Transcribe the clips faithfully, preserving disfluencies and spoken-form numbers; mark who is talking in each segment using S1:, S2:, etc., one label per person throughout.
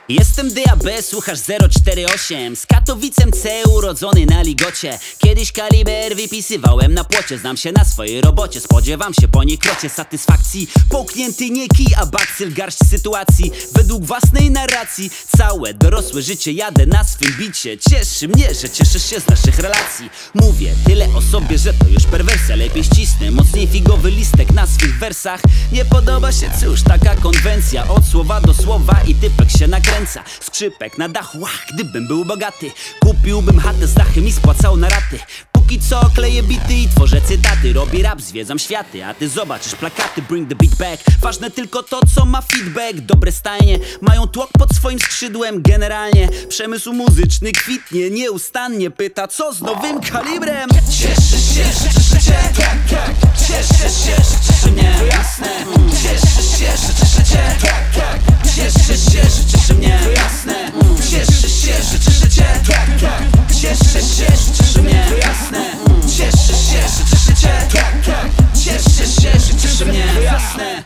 S1: Jestem D A B, słuchasz zero cztery osiem. Z Katowicem C, urodzony na ligocie. Kiedyś kaliber wypisywałem na płocie. Znam się na swojej robocie, spodziewam się po niej krocie satysfakcji. Połknięty nie kij, a bakcyl garść sytuacji. Według własnej narracji całe dorosłe życie jadę na swym bicie. Cieszy mnie, że cieszysz się z naszych relacji. Mówię tyle o sobie, że to już perwersja. Lepiej ścisnę mocniej figowy listek na swych wersach. Nie podoba się, cóż, taka konwencja. Od słowa do słowa i typek się nakręca. Skrzypek na dachu, ach, gdybym był bogaty, kupiłbym chatę z dachem i spłacał na raty. Póki co kleję bity i tworzę cytaty. Robię rap, zwiedzam światy, a ty zobaczysz plakaty. Bring the beat back, ważne tylko to, co ma feedback. Dobre stajnie mają tłok pod swoim skrzydłem. Generalnie przemysł muzyczny kwitnie nieustannie. Pyta, co z nowym kalibrem? Cieszysz się, że cieszę cię, tak, tak. Cieszysz się, że cieszy mnie, to jasne. Cieszysz się, że cieszę cię, tak, tak. Cieszysz się, że cieszy mnie, to jasne. Cieszysz się, że cieszę cię, tak, tak. Cieszysz się, że cieszy mnie, to jasne. Cieszysz się, że cieszy cię, tak, tak. Cieszysz się, że cieszy mnie, to jasne.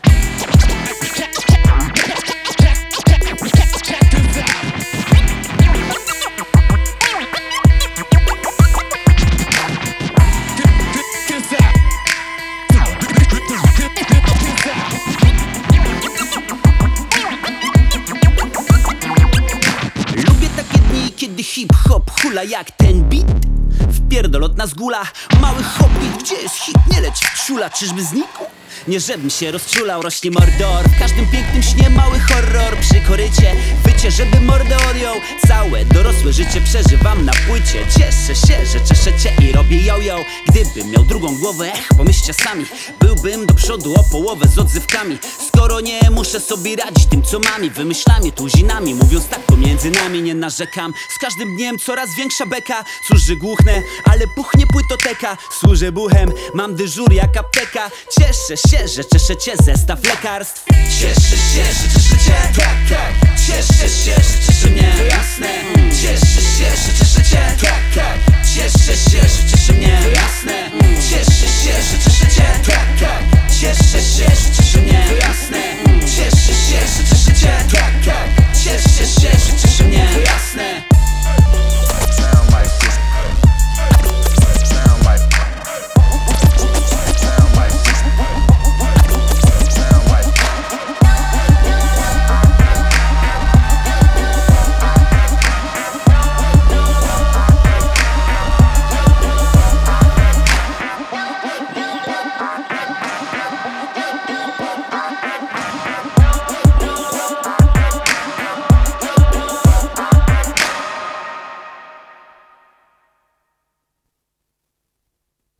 S1: Lubię takie dni, kiedy hip-hop hula jak ten beat. Wpierdolotna z gula, mały hobbit, gdzie jest hit? Nie leć w ciula, czyżby znikł? Nie żebym się rozczulał, rośnie mordor. W każdym pięknym śnie mały horror. Przy korycie wycie, żeby mordę odjął. Całe dorosłe życie przeżywam na płycie. Cieszę się, że cieszę cię i robię yo-yo. Gdybym miał drugą głowę, ech, pomyślcie sami, byłbym do przodu o połowę z odzywkami. Skoro nie muszę sobie radzić tym, co mam, i wymyślam je tuzinami. Mówiąc tak, pomiędzy nami nie narzekam. Z każdym dniem coraz większa beka. Cóż, że głuchnę, ale puchnie płytoteka. Służę buchem, mam dyżur jak apteka. Cieszę się, że cieszę cię, zestaw lekarstw. Cieszę się, że cieszę cię, tak, tak. Cieszę się, że cieszy mnie, to jasne. Cieszę się, że cieszę cię, tak, tak. Cieszę się, że cieszy mnie, to jasne. Cieszę się, że cieszę cię, tak, tak.